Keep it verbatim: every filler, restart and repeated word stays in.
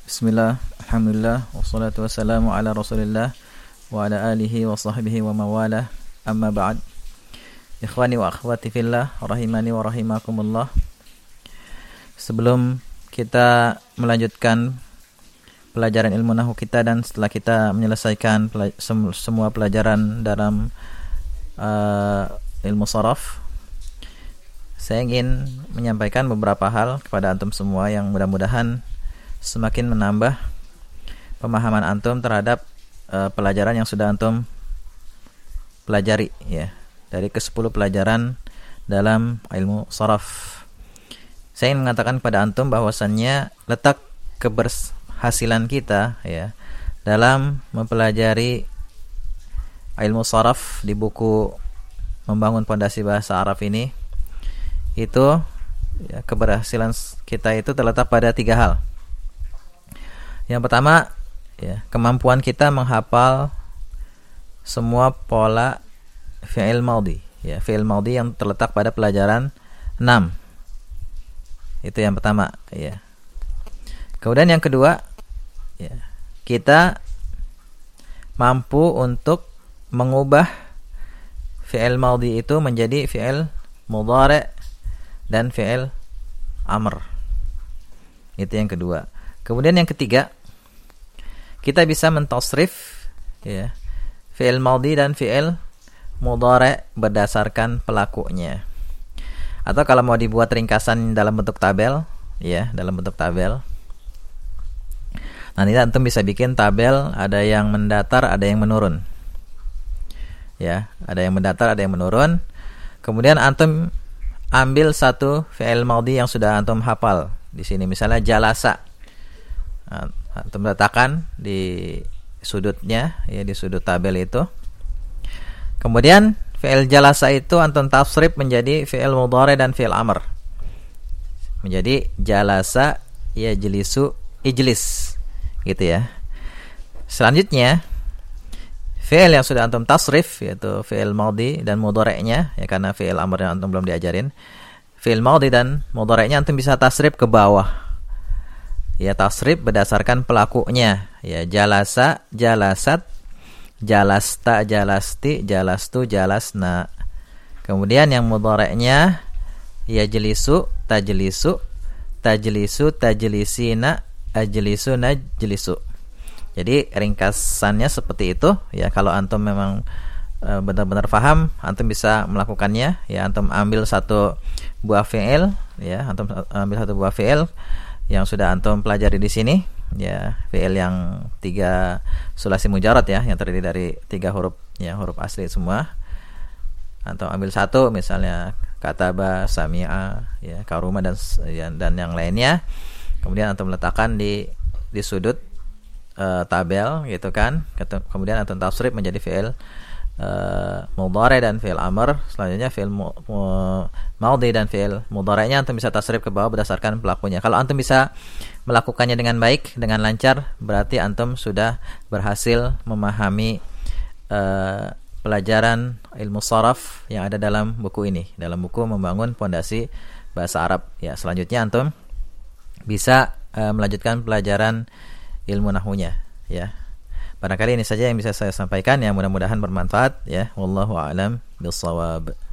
Bismillah, alhamdulillah, wassalatu wassalamu ala rasulillah wa ala alihi wa sahbihi wa mawalah, amma ba'd. Ikhwani wa akhwati fillah, rahimani wa rahimakumullah. Sebelum kita melanjutkan pelajaran ilmu nahwu kita dan setelah kita menyelesaikan semua pelajaran dalam uh, ilmu sharaf, saya ingin menyampaikan beberapa hal kepada antum semua yang mudah-mudahan semakin menambah pemahaman antum terhadap uh, pelajaran yang sudah antum pelajari, ya, dari ke sepuluh pelajaran dalam ilmu sharaf. Saya ingin mengatakan kepada antum bahwasannya letak keberhasilan kita, ya, dalam mempelajari ilmu sharaf di buku Membangun Pondasi Bahasa Arab ini, itu, ya, keberhasilan kita itu terletak pada tiga hal. Yang pertama, ya, kemampuan kita menghafal semua pola fi'il maudhi, ya, fi'il maudhi yang terletak pada pelajaran enam. Itu yang pertama, ya. Kemudian yang kedua, ya, kita mampu untuk mengubah fi'il maudhi itu menjadi fi'il mudhari' dan fi'il amr. Itu yang kedua. Kemudian yang ketiga, kita bisa mentasrif, ya, fi'il maudhi dan fi'il mudhari' berdasarkan pelakunya. Atau kalau mau dibuat ringkasan dalam bentuk tabel, ya, dalam bentuk tabel. Nanti antum bisa bikin tabel, ada yang mendatar, ada yang menurun. Ya, ada yang mendatar, ada yang menurun. Kemudian antum ambil satu fi'il maudhi yang sudah antum hafal. Di sini misalnya jalasa. Antum letakkan di sudutnya, ya, di sudut tabel itu. Kemudian fi'il jalasa itu antum tasrif menjadi fi'il mudhari dan fi'il amr. Menjadi jalasa yajlisu ijlis, gitu ya. Selanjutnya fi'il yang sudah antum tasrif, yaitu fi'il maudhi dan mudhari'nya, ya, karena fi'il amr yang antum belum diajarin. Fi'il maudhi dan mudhari'nya antum bisa tasrif ke bawah. Ya, tasrif berdasarkan pelakunya, ya, jalasa, jalasat, jalasta, jalasti, jalastu, jalasna. Kemudian yang mudhari'nya yajlisu, tajlisu, tajlisu, tajlisina, ajlisu, najlisu. Jadi ringkasannya seperti itu, ya. Kalau antum memang e, benar-benar paham, antum bisa melakukannya, ya. Antum ambil satu buah fi'il, ya, antum ambil satu buah fi'il yang sudah antum pelajari di sini, ya, fi'il yang tiga sulasi mujarad, ya, yang terdiri dari tiga huruf, ya, huruf asli semua. Antum ambil satu, misalnya kataba, sami'a, ya, karuma, dan ya, dan yang lainnya. Kemudian antum letakkan di di sudut uh, tabel, gitu kan. Kemudian antum tasrif menjadi fi'il Uh, mudhari dan fi'il amr. Selanjutnya fi'il mu, mu, maudhi dan fi'il mudhari'nya antum bisa tasrif ke bawah berdasarkan pelakunya. Kalau antum bisa melakukannya dengan baik, dengan lancar, berarti antum sudah berhasil memahami uh, pelajaran ilmu sharaf yang ada dalam buku ini, dalam buku Membangun Pondasi Bahasa Arab, ya. Selanjutnya antum bisa uh, melanjutkan pelajaran ilmu nahwunya, ya. Barangkali ini saja yang bisa saya sampaikan, yang mudah-mudahan bermanfaat, ya. Wallahu a'lam bishawab.